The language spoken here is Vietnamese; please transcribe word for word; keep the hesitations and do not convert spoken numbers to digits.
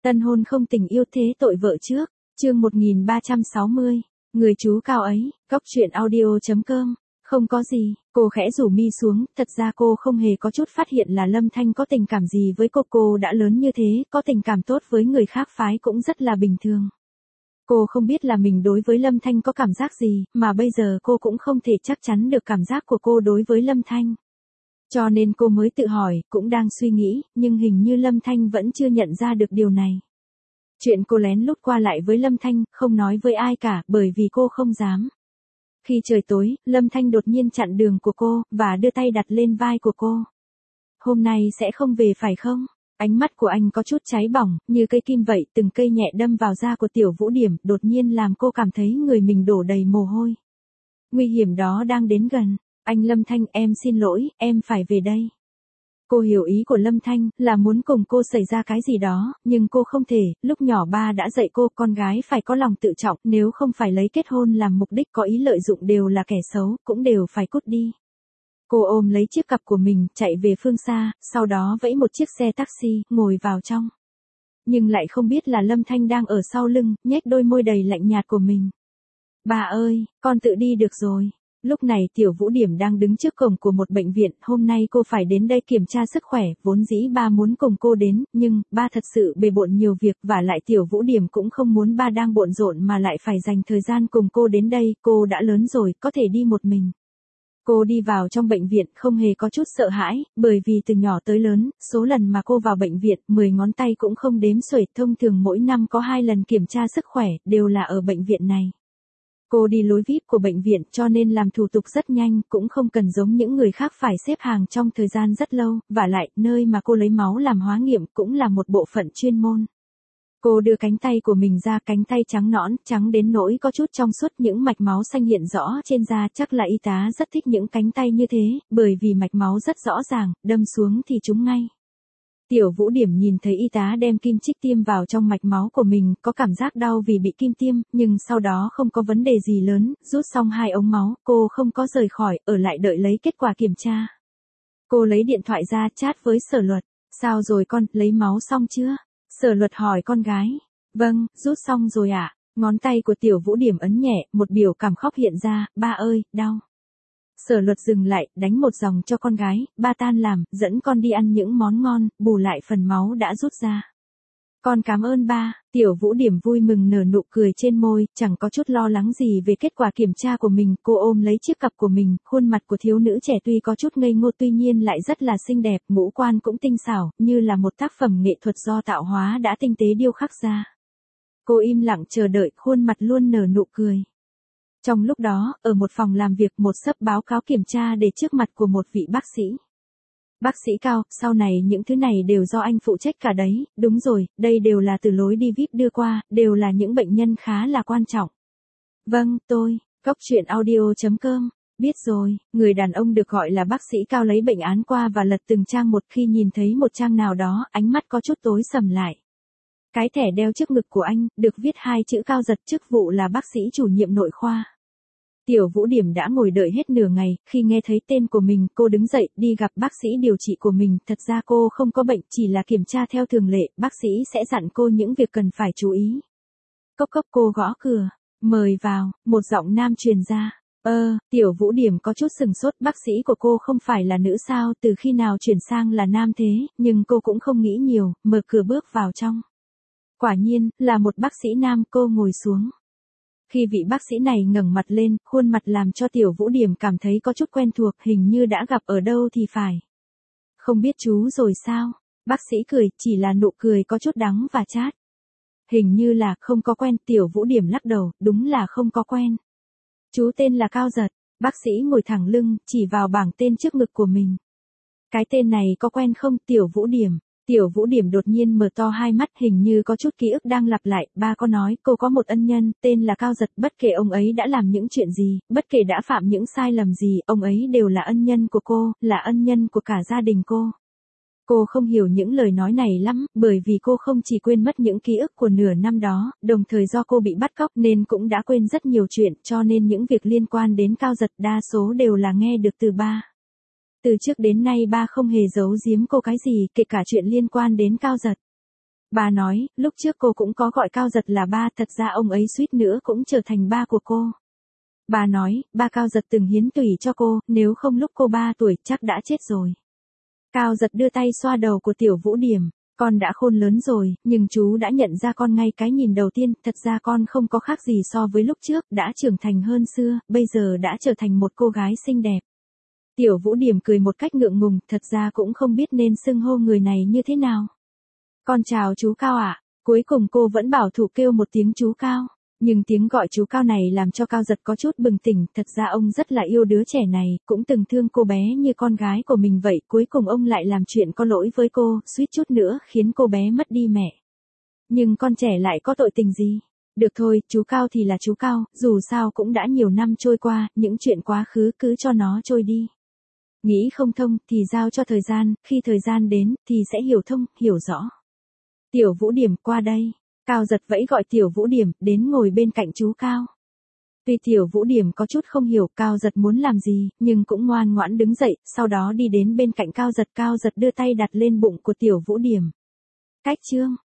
Tân hôn không tình yêu thế tội vợ trước, chương một nghìn ba trăm sáu mươi, người chú cao ấy, góc truyện audio.com, không có gì, cô khẽ rủ mi xuống, thật ra cô không hề có chút phát hiện là Lâm Thanh có tình cảm gì với cô, cô đã lớn như thế, có tình cảm tốt với người khác phái cũng rất là bình thường. Cô không biết là mình đối với Lâm Thanh có cảm giác gì, mà bây giờ cô cũng không thể chắc chắn được cảm giác của cô đối với Lâm Thanh. Cho nên cô mới tự hỏi, cũng đang suy nghĩ, nhưng hình như Lâm Thanh vẫn chưa nhận ra được điều này. Chuyện cô lén lút qua lại với Lâm Thanh, không nói với ai cả, bởi vì cô không dám. Khi trời tối, Lâm Thanh đột nhiên chặn đường của cô, và đưa tay đặt lên vai của cô. Hôm nay sẽ không về phải không? Ánh mắt của anh có chút cháy bỏng, như cây kim vậy, từng cây nhẹ đâm vào da của Tiểu Vũ Điểm, đột nhiên làm cô cảm thấy người mình đổ đầy mồ hôi. Nguy hiểm đó đang đến gần. Anh Lâm Thanh, em xin lỗi, em phải về đây. Cô hiểu ý của Lâm Thanh, là muốn cùng cô xảy ra cái gì đó, nhưng cô không thể, lúc nhỏ ba đã dạy cô, con gái phải có lòng tự trọng, nếu không phải lấy kết hôn làm mục đích có ý lợi dụng đều là kẻ xấu, cũng đều phải cút đi. Cô ôm lấy chiếc cặp của mình, chạy về phương xa, sau đó vẫy một chiếc xe taxi, ngồi vào trong. Nhưng lại không biết là Lâm Thanh đang ở sau lưng, nhếch đôi môi đầy lạnh nhạt của mình. Bà ơi, con tự đi được rồi. Lúc này Tiểu Vũ Điểm đang đứng trước cổng của một bệnh viện, hôm nay cô phải đến đây kiểm tra sức khỏe, vốn dĩ ba muốn cùng cô đến, nhưng, ba thật sự bề bộn nhiều việc, và lại Tiểu Vũ Điểm cũng không muốn ba đang bộn rộn mà lại phải dành thời gian cùng cô đến đây, cô đã lớn rồi, có thể đi một mình. Cô đi vào trong bệnh viện không hề có chút sợ hãi, bởi vì từ nhỏ tới lớn, số lần mà cô vào bệnh viện, mười ngón tay cũng không đếm xuể, thông thường mỗi năm có hai lần kiểm tra sức khỏe, đều là ở bệnh viện này. Cô đi lối vi ai pi của bệnh viện cho nên làm thủ tục rất nhanh, cũng không cần giống những người khác phải xếp hàng trong thời gian rất lâu, và lại, nơi mà cô lấy máu làm hóa nghiệm cũng là một bộ phận chuyên môn. Cô đưa cánh tay của mình ra, cánh tay trắng nõn, trắng đến nỗi có chút trong suốt, những mạch máu xanh hiện rõ trên da, chắc là y tá rất thích những cánh tay như thế, bởi vì mạch máu rất rõ ràng, đâm xuống thì trúng ngay. Tiểu Vũ Điểm nhìn thấy y tá đem kim chích tiêm vào trong mạch máu của mình, có cảm giác đau vì bị kim tiêm, nhưng sau đó không có vấn đề gì lớn, rút xong hai ống máu, cô không có rời khỏi, ở lại đợi lấy kết quả kiểm tra. Cô lấy điện thoại ra chat với Sở Luật, sao rồi con, lấy máu xong chưa? Sở Luật hỏi con gái, vâng, rút xong rồi ạ. Ngón tay của Tiểu Vũ Điểm ấn nhẹ, một biểu cảm khóc hiện ra, ba ơi, đau. Sở Luật dừng lại, đánh một dòng cho con gái, ba tan làm, dẫn con đi ăn những món ngon, bù lại phần máu đã rút ra. Con cảm ơn ba. Tiểu Vũ Điểm vui mừng nở nụ cười trên môi, chẳng có chút lo lắng gì về kết quả kiểm tra của mình, cô ôm lấy chiếc cặp của mình, khuôn mặt của thiếu nữ trẻ tuy có chút ngây ngô tuy nhiên lại rất là xinh đẹp, ngũ quan cũng tinh xảo, như là một tác phẩm nghệ thuật do tạo hóa đã tinh tế điêu khắc ra. Cô im lặng chờ đợi, khuôn mặt luôn nở nụ cười. Trong lúc đó, ở một phòng làm việc, một xấp báo cáo kiểm tra để trước mặt của một vị bác sĩ. Bác sĩ Cao, sau này những thứ này đều do anh phụ trách cả đấy, đúng rồi, đây đều là từ lối đi vi ai pi đưa qua, đều là những bệnh nhân khá là quan trọng. Vâng, tôi, góc truyện audio.com, biết rồi, người đàn ông được gọi là bác sĩ Cao lấy bệnh án qua và lật từng trang một, khi nhìn thấy một trang nào đó, ánh mắt có chút tối sầm lại. Cái thẻ đeo trước ngực của anh, được viết hai chữ Cao Giật, chức vụ là bác sĩ chủ nhiệm nội khoa. Tiểu Vũ Điểm đã ngồi đợi hết nửa ngày, khi nghe thấy tên của mình, cô đứng dậy, đi gặp bác sĩ điều trị của mình, thật ra cô không có bệnh, chỉ là kiểm tra theo thường lệ, bác sĩ sẽ dặn cô những việc cần phải chú ý. Cốc cốc, cô gõ cửa, mời vào, một giọng nam truyền ra. Ơ, Tiểu Vũ Điểm có chút sừng sốt, bác sĩ của cô không phải là nữ sao, từ khi nào chuyển sang là nam thế, nhưng cô cũng không nghĩ nhiều, mở cửa bước vào trong. Quả nhiên, là một bác sĩ nam, cô ngồi xuống. Khi vị bác sĩ này ngẩng mặt lên, khuôn mặt làm cho Tiểu Vũ Điểm cảm thấy có chút quen thuộc, hình như đã gặp ở đâu thì phải. Không biết chú rồi sao? Bác sĩ cười, chỉ là nụ cười có chút đắng và chát. Hình như là không có quen, Tiểu Vũ Điểm lắc đầu, đúng là không có quen. Chú tên là Cao Giật, bác sĩ ngồi thẳng lưng, chỉ vào bảng tên trước ngực của mình. Cái tên này có quen không, Tiểu Vũ Điểm? Tiểu Vũ Điểm đột nhiên mở to hai mắt, hình như có chút ký ức đang lặp lại, ba có nói, cô có một ân nhân, tên là Cao Giật, bất kể ông ấy đã làm những chuyện gì, bất kể đã phạm những sai lầm gì, ông ấy đều là ân nhân của cô, là ân nhân của cả gia đình cô. Cô không hiểu những lời nói này lắm, bởi vì cô không chỉ quên mất những ký ức của nửa năm đó, đồng thời do cô bị bắt cóc nên cũng đã quên rất nhiều chuyện, cho nên những việc liên quan đến Cao Giật đa số đều là nghe được từ ba. Từ trước đến nay ba không hề giấu giếm cô cái gì, kể cả chuyện liên quan đến Cao Giật. Bà nói, lúc trước cô cũng có gọi Cao Giật là ba, thật ra ông ấy suýt nữa cũng trở thành ba của cô. Bà nói, ba Cao Giật từng hiến tủy cho cô, nếu không lúc cô ba tuổi chắc đã chết rồi. Cao Giật đưa tay xoa đầu của Tiểu Vũ Điểm, con đã khôn lớn rồi, nhưng chú đã nhận ra con ngay cái nhìn đầu tiên, thật ra con không có khác gì so với lúc trước, đã trưởng thành hơn xưa, bây giờ đã trở thành một cô gái xinh đẹp. Tiểu Vũ Điểm cười một cách ngượng ngùng, thật ra cũng không biết nên xưng hô người này như thế nào. Con chào chú Cao ạ. Cuối cùng cô vẫn bảo thủ kêu một tiếng chú Cao. Nhưng tiếng gọi chú Cao này làm cho Cao Giật có chút bừng tỉnh, thật ra ông rất là yêu đứa trẻ này, cũng từng thương cô bé như con gái của mình vậy, cuối cùng ông lại làm chuyện có lỗi với cô, suýt chút nữa khiến cô bé mất đi mẹ. Nhưng con trẻ lại có tội tình gì? Được thôi, chú Cao thì là chú Cao, dù sao cũng đã nhiều năm trôi qua, những chuyện quá khứ cứ cho nó trôi đi. Nghĩ không thông thì giao cho thời gian, khi thời gian đến thì sẽ hiểu thông, hiểu rõ. Tiểu Vũ Điểm qua đây. Cao Giật vẫy gọi Tiểu Vũ Điểm đến ngồi bên cạnh chú Cao. Tuy Tiểu Vũ Điểm có chút không hiểu Cao Giật muốn làm gì, nhưng cũng ngoan ngoãn đứng dậy, sau đó đi đến bên cạnh Cao Giật. Cao Giật đưa tay đặt lên bụng của Tiểu Vũ Điểm. Cách chương